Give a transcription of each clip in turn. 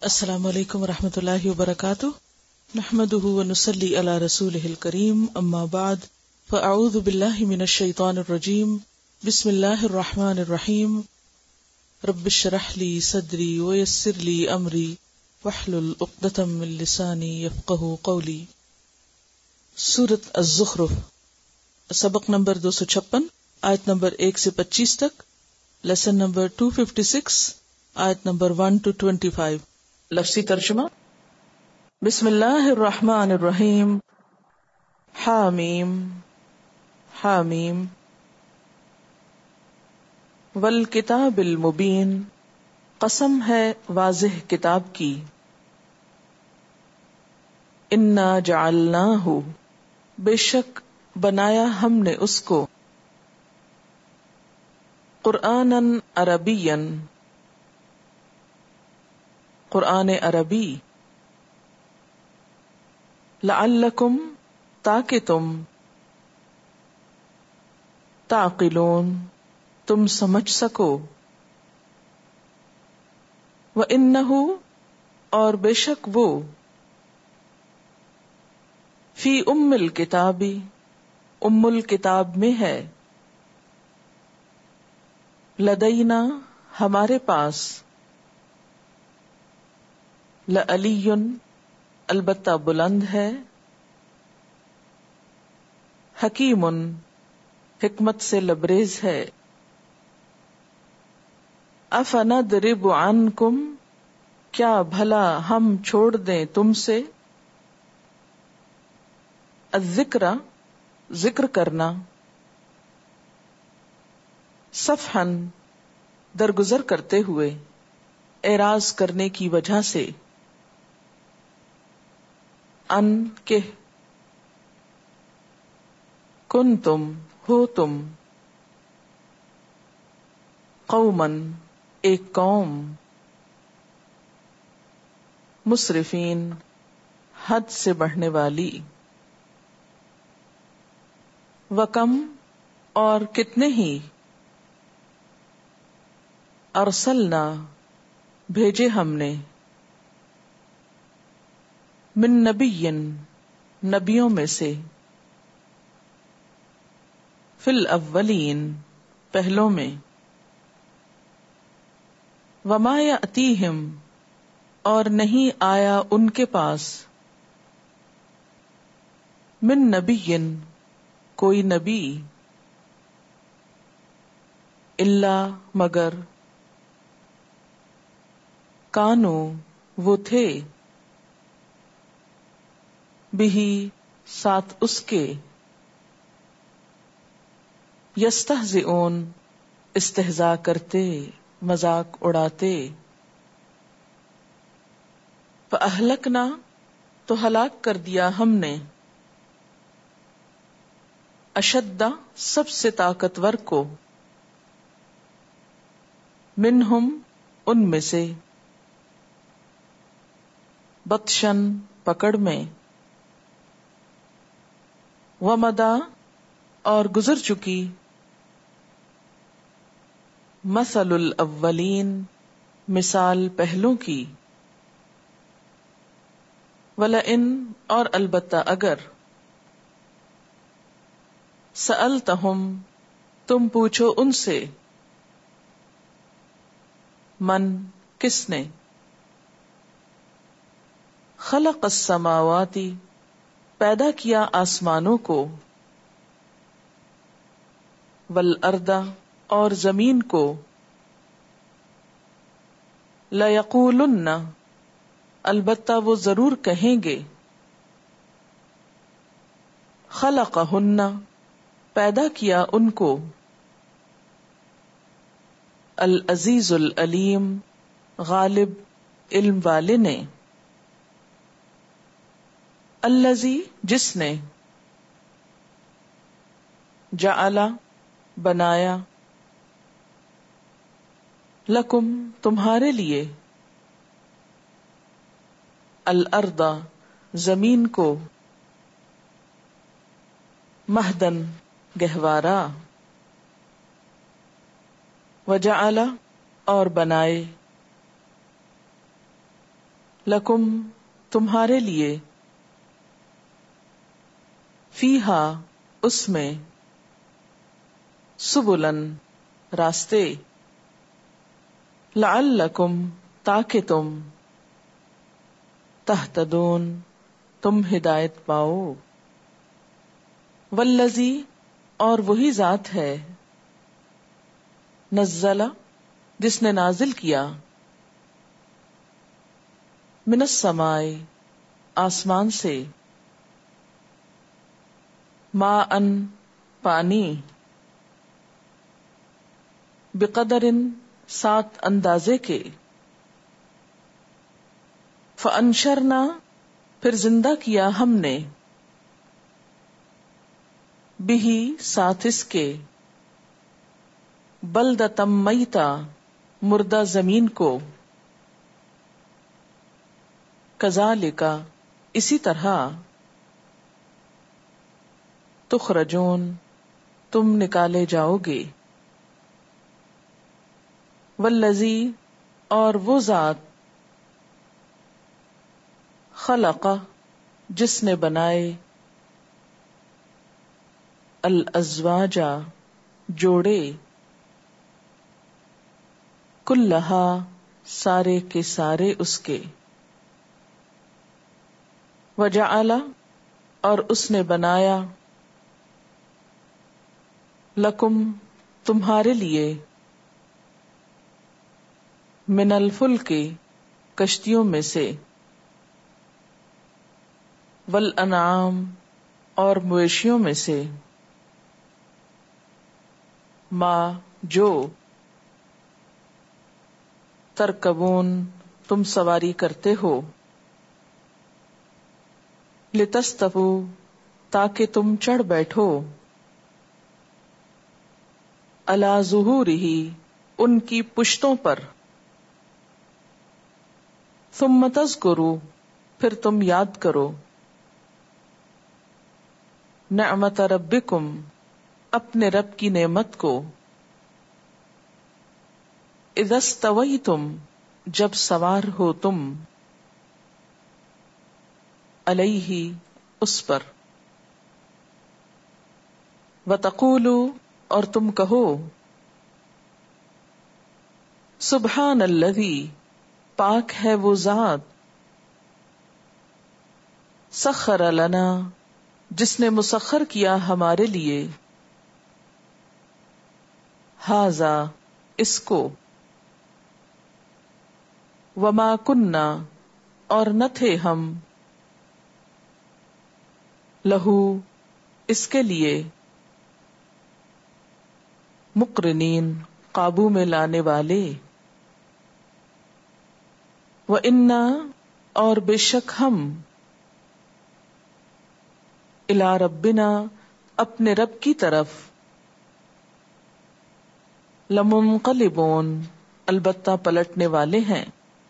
السلام علیکم ورحمۃ اللہ وبرکاتہ، نحمده ونصلی علی رسولہ الکریم، اما بعد فاعوذ باللہ من الشیطان الرجیم، بسم اللہ الرحمن الرحیم، رب اشرح لی صدری ویسر لی امری واحلل عقدۃ من لسانی یفقہوا قولی۔ سورۃ الزخرف، سبق نمبر 256، آیت نمبر 1 سے 25 تک، لیسن نمبر 256، آیت نمبر 1 to 25۔ لفظی ترجمہ: بسم اللہ الرحمن الرحیم، حامیم حامیم، والکتاب المبین، قسم ہے واضح کتاب کی، انا جعلناہ، بے شک بنایا ہم نے اس کو، قرآناً عربیاً، قرآن عربی، لعلکم، تاکہ تم، تعقلون، تم سمجھ سکو، وَإِنَّهُ، اور بے شک وہ، فی ام الکتاب، ام الکتاب میں ہے، لدینا، ہمارے پاس، لعلی، البتہ بلند ہے، حکیم، حکمت سے لبریز ہے، افنضرب عنکم، کیا بھلا ہم چھوڑ دیں تم سے، الذکر، ذکر کرنا، صفحا، درگزر کرتے ہوئے، اعراض کرنے کی وجہ سے، ان کہ، کنتم، ہو تم، قوماً، ایک قوم، مسرفین، حد سے بڑھنے والی، وکم، اور کتنے ہی، ارسلنا، بھیجے ہم نے، من نبی، نبیوں میں سے، فی الاولین، پہلوں میں، وما یأتیہم، اور نہیں آیا ان کے پاس، من نبی، کوئی نبی، الا، مگر، کانو، وہ تھے، بہی، ساتھ اس کے، یستہزئون، استہزاء کرتے، مذاق اڑاتے، فاہلکنا، تو ہلاک کر دیا ہم نے، اشد، سب سے طاقتور کو، منہم، ان میں سے، بطشن، پکڑ میں، ومدا، اور گزر چکی، مثل الاولین، مثال پہلوں کی، ولئن، اور البتہ اگر، سألتہم، تم پوچھو ان سے، من، کس نے، خلق السماوات، پیدا کیا آسمانوں کو، والارض، اور زمین کو، لیقولن، البتہ وہ ضرور کہیں گے، خلقہن، پیدا کیا ان کو، العزیز العلیم، غالب، علم والے نے، الذی، جس نے، جعل، بنایا، لکم، تمہارے لیے، الارض، زمین کو، مہدن، گہوارا، وجعل، اور بنائے، لکم تمہارے لیے، فیہا اس میں، سبلن راستے، لعلکم تاکہ تم، تہتدون تم ہدایت پاؤ، والذی اور وہی ذات ہے، نزل جس نے نازل کیا، من السماء آسمان سے، ماء پانی، بقدر سات اندازے کے، فانشرنا پھر زندہ کیا ہم نے، بہی ساتھ اس کے، بلدۃ میتا مردہ زمین کو، کذالک اسی طرح، تخرجون تم نکالے جاؤ گے، والذی اور وہ ذات، خلق جس نے بنائے، الازواج جوڑے، کلہا سارے کے سارے اس کے، وجعل اور اس نے بنایا، لکم تمہارے لیے، من الفلک کشتیوں میں سے، والانعام اور مویشیوں میں سے، ما جو، ترکبون تم سواری کرتے ہو، لتستووا تاکہ تم چڑھ بیٹھو، علی ظہورہ ان کی پشتوں پر، ثم تذکروا پھر تم یاد کرو، نعمت ربکم اپنے رب کی نعمت کو، اذا استویتم جب سوار ہو تم، علیہ اس پر، وتقولوا اور تم کہو، سبحان الذی پاک ہے وہ ذات، سخر لنا جس نے مسخر کیا ہمارے لیے، ھذا اس کو، وما کننا اور نہ تھے ہم، لہو اس کے لیے، مقرنین قابو میں لانے والے، وَإِنَّا اور بے شک ہم، الی ربنا اپنے رب کی طرف، لمنقلبون البتہ پلٹنے والے ہیں،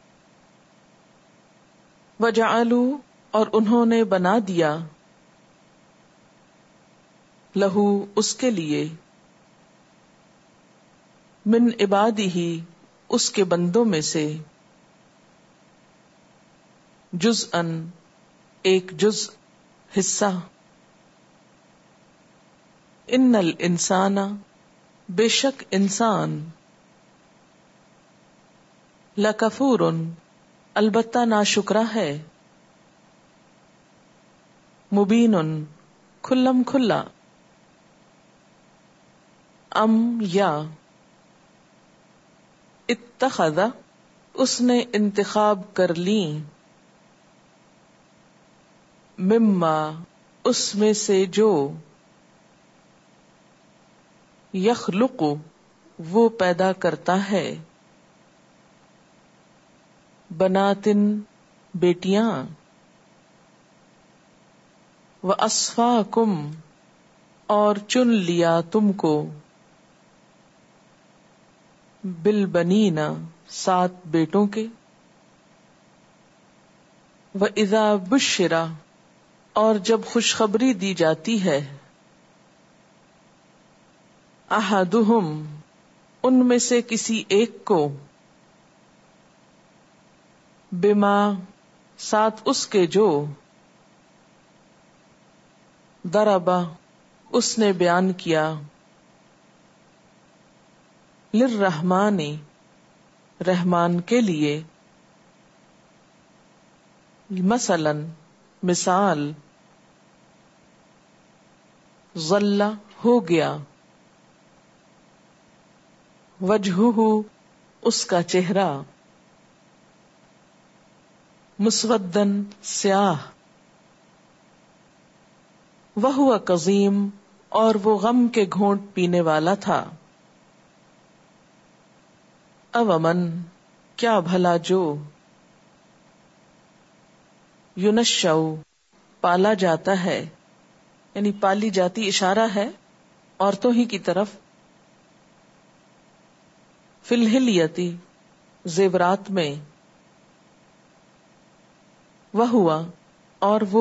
وجعلوا اور انہوں نے بنا دیا، لہو اس کے لیے، من عبادہ اس کے بندوں میں سے، جزءا ایک جزء حصہ، ان الانسان بے شک انسان، لکفور البتہ ناشکرا ہے، مبین کھلم کھلا، ام یا، اتخذ اس نے انتخاب کر لی، مما اس میں سے جو، یخلق وہ پیدا کرتا ہے، بناتن بیٹیاں، وَأَصْفَاكُمْ اور چن لیا تم کو، بالبنین 7 بیٹوں کے، وَإِذَا بُشِّرَ اور جب خوشخبری دی جاتی ہے، احدہم ان میں سے کسی ایک کو، بما ساتھ اس کے جو ضربا اس نے بیان کیا للرحمن رحمان کے لیے مثلا مثال ظل ہو گیا وجہہ اس کا چہرہ مسودن سیاہ وہو کظیم اور وہ غم کے گھونٹ پینے والا تھا اومن کیا بھلا جو یونشأ پالا جاتا ہے یعنی پالی جاتی اشارہ ہے عورتوں ہی کی طرف فی الحلیتی زیورات میں وہوا اور وہ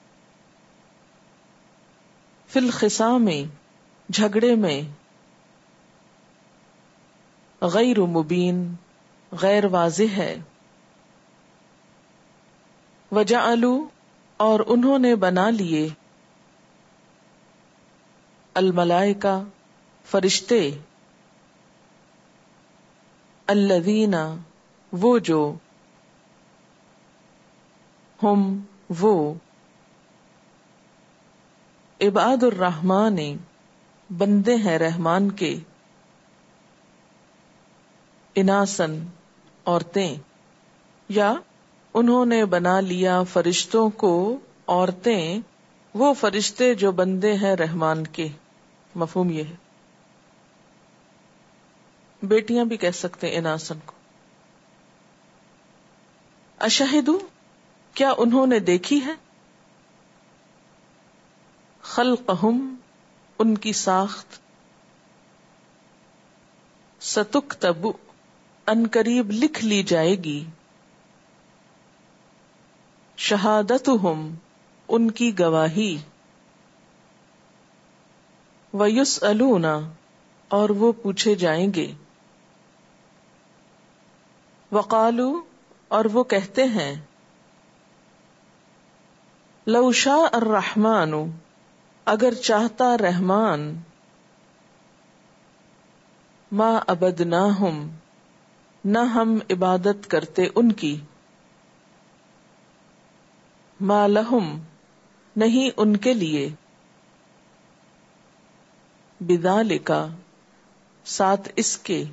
فی الخصام جھگڑے میں غیر مبین غیر واضح ہے وجعلوا اور انہوں نے بنا لیے الملائکہ فرشتے الذین وہ جو ہم وہ عباد الرحمن بندے ہیں رحمان کے اناسن عورتیں یا انہوں نے بنا لیا فرشتوں کو عورتیں وہ فرشتے جو بندے ہیں رحمان کے مفہوم یہ ہے بیٹیاں بھی کہہ سکتے ہیں اناسن کو اشہدوا کیا انہوں نے دیکھی ہے خلقہم ان کی ساخت ستکتب ان قریب لکھ لی جائے گی شہادتہم ان کی گواہی ویسألون اور وہ پوچھے جائیں گے وقالو اور وہ کہتے ہیں لو شاء الرحمن اگر چاہتا رحمان ما عبدناہم نہ ہم عبادت کرتے ان کی ما لہم نہیں ان کے لیے بذالک ساتھ اس کے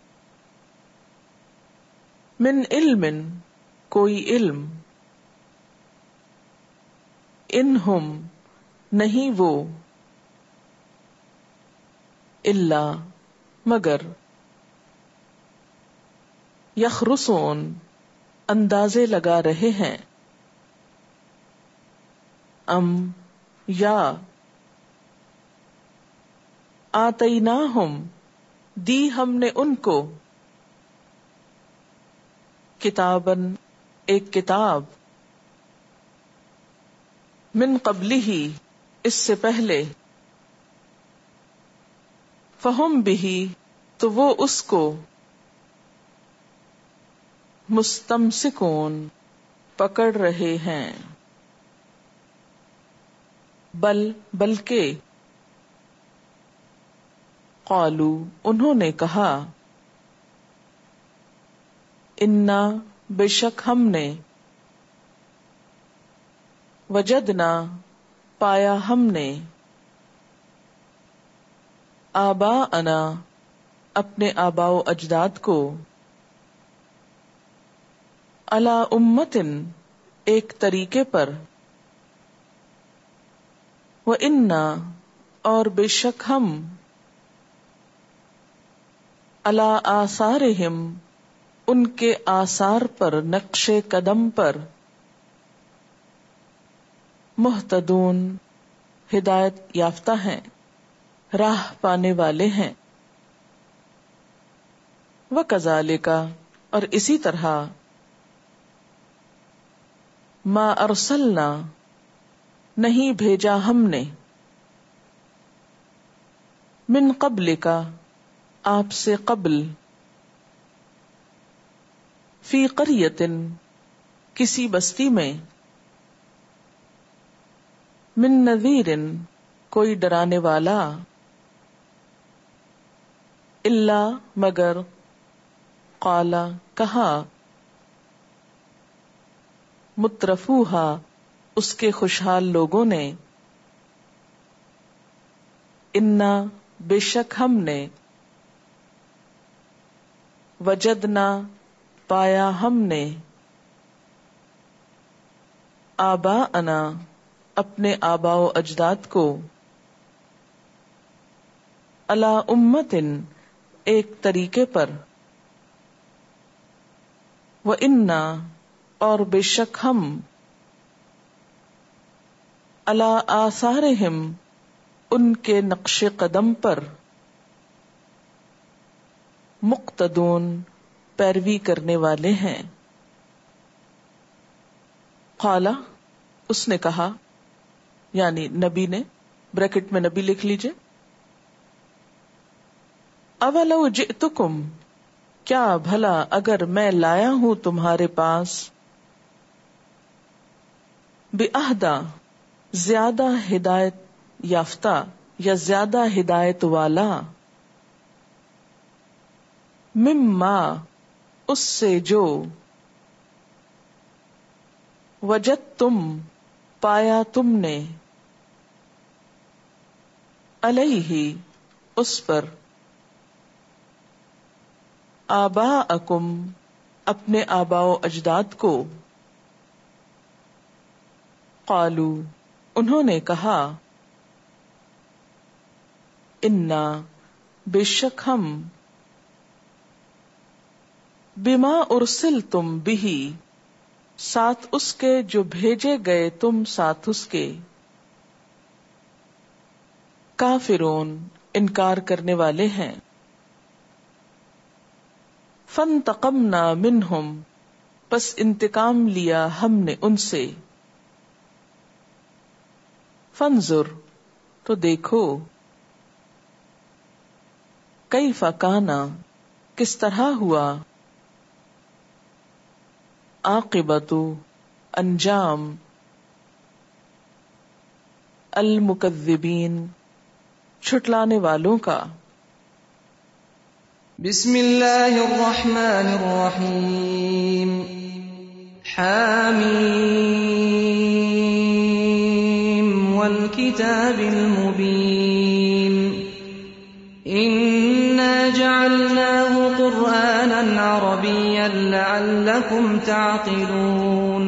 من علم کوئی علم انہم نہیں وہ الا مگر یخرصون اندازے لگا رہے ہیں یا آتیناہم دی ہم نے ان کو کتابن ایک کتاب من قبلہ اس سے پہلے فہم بہ تو وہ اس کو مستمسکون پکڑ رہے ہیں بلکہ قالو انہوں نے کہا انا بے شک ہم نے وجدنا پایا ہم نے آباءنا اپنے آباء و اجداد کو علی امتن ایک طریقے پر وَإِنَّا اور بے شک ہم علی آثارہم ان کے آثار پر نقش قدم پر مہتدون ہدایت یافتہ ہیں راہ پانے والے ہیں وَكَذَلِكَ اور اسی طرح ما ارسلنا نہیں بھیجا ہم نے من قبل کا آپ سے قبل فی قریۃ کسی بستی میں، من نذیر کوئی ڈرانے والا، الا مگر، قال کہا، مترفوہا اس کے خوشحال لوگوں نے، انا بے شک ہم نے، وجدنا پایا ہم نے، آباءنا اپنے آباء و اجداد کو، علی امتن ایک طریقے پر، وَإِنَّا اور بے شک ہم، علی آثارہم ان کے نقش قدم پر، مقتدون پیروی کرنے والے ہیں۔ قال اس نے کہا، یعنی نبی نے، بریکٹ میں نبی لکھ لیجئے، اولو جئتکم کیا بھلا اگر میں لایا ہوں تمہارے پاس، بِأَہْدَى زیادہ ہدایت یافتہ یا زیادہ ہدایت والا، مما اس سے جو، وجدتم پایا تم نے، علیہ اس پر، آباءکم اپنے آباء و اجداد کو، قالو انہوں نے کہا، انا بے شک ہم، بما ارسلتم بہ ساتھ اس کے جو بھیجے گئے تم ساتھ اس کے، کافرون انکار کرنے والے ہیں۔ فانتقمنا منہم پس انتقام لیا ہم نے ان سے، فانظر تو دیکھو، کیف کان کس طرح ہوا، عاقبۃ انجام، المکذبین جھٹلانے والوں کا۔ بسم اللہ الرحمن الرحیم، حامیم والکتاب المبین، انا جعلناه قرآنا عربیا لعلکم تعقلون،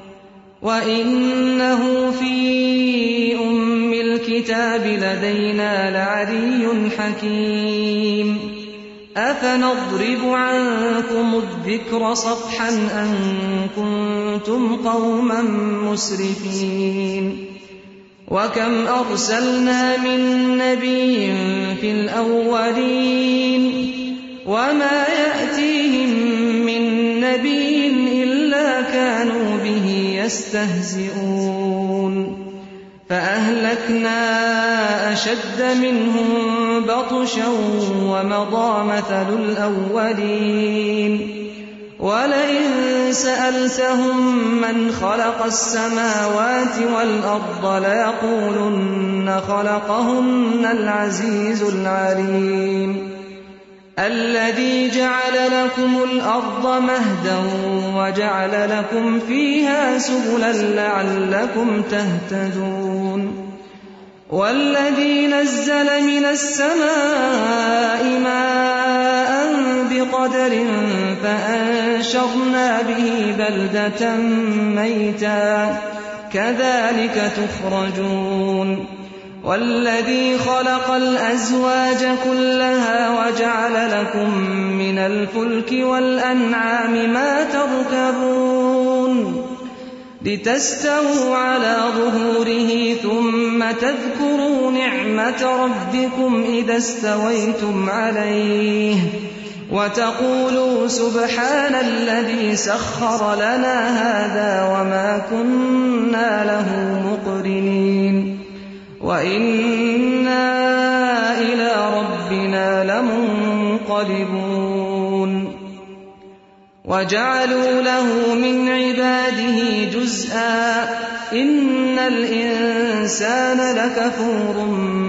وإنه في أم الكتاب لدينا لعلي حكيم، أفنضرب عنكم الذكر صفحا أن كنتم قوما مسرفين، وكم أرسلنا من نبي في الأولين وما يأتيهم من نبي إلا كانوا به يستهزئون، فأهلكنا أشد منهم بطشا ومضى مثل الأولين، ولئن سألتهم من خلق السماوات والأرض ليقولن خلقهن العزيز العليم، الذي جعل لكم الأرض مهدا وجعل لكم فيها سبلا لعلكم تهتدون، والذي نزل من السماء ماء بقدر فأنشرنا به بلدة ميتا كذلك تخرجون، والذي خلق الأزواج كلها وجعل لكم من الفلك والأنعام ما تركبون، لتستووا على ظهوره ثم تذكروا نعمة ربكم إذا استويتم عليه وتقولوا سبحان الذي سخر لنا هذا وما كنا له مقرنين وَإِنَّا إِلَى رَبِّنَا لَمُنقَلِبُونَ۔ وجعلوا له من عباده جزءا إن الإنسان لكفور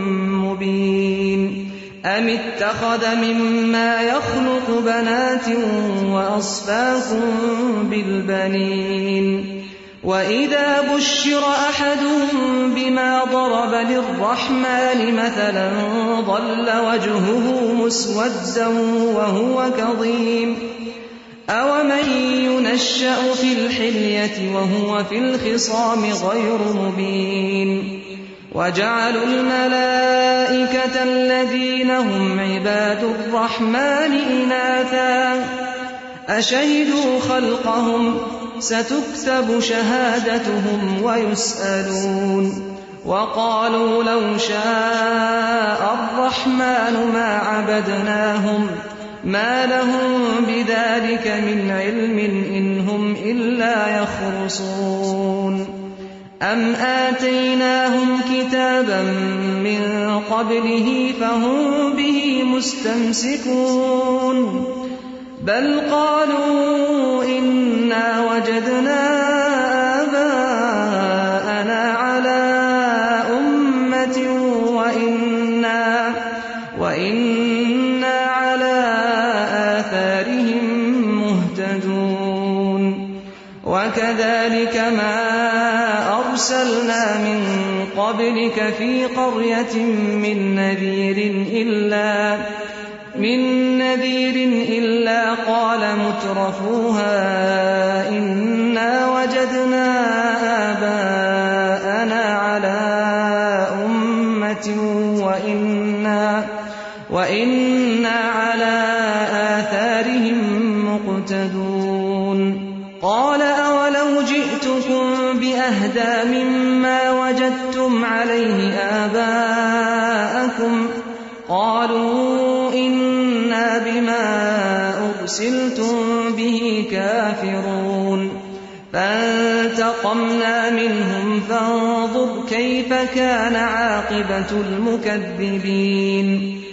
مبين أم اتخذ مما يخلق بنات وأصفاكم بالبنين وإذا بشر أحدهم بما ضرب للرحمن مثلا ظل وجهه مسودا وهو كظيم أومن ينشأ في الحلية وهو في الخصام غير مبين وجعلوا الملائكة الذين هم عباد الرحمن إناثا أشهدوا خلقهم ستكتب شهادتهم ويسألون وقالوا لو شاء الرحمن ما عبدناهم ما لهم بذلك من علم إن هم إلا يخرصون أم آتيناهم كتابا من قبله فهم به مستمسكون بل قالوا إنا وجدنا آباءنا على أمة وإنا على آثارهم مهتدون وكذلك ما أرسلنا من قبلك في قرية من نذير إلا قال مترفوها إنا وجدنا آباءنا على أمة وإنا على آثارهم مقتدون قال أولو جئتكم بأهدى مما وجدتم عليه آباءكم قالوا إنا بما أرسلتم به كافرون فانتقمنا منهم فانظر كيف كان عاقبة المكذبين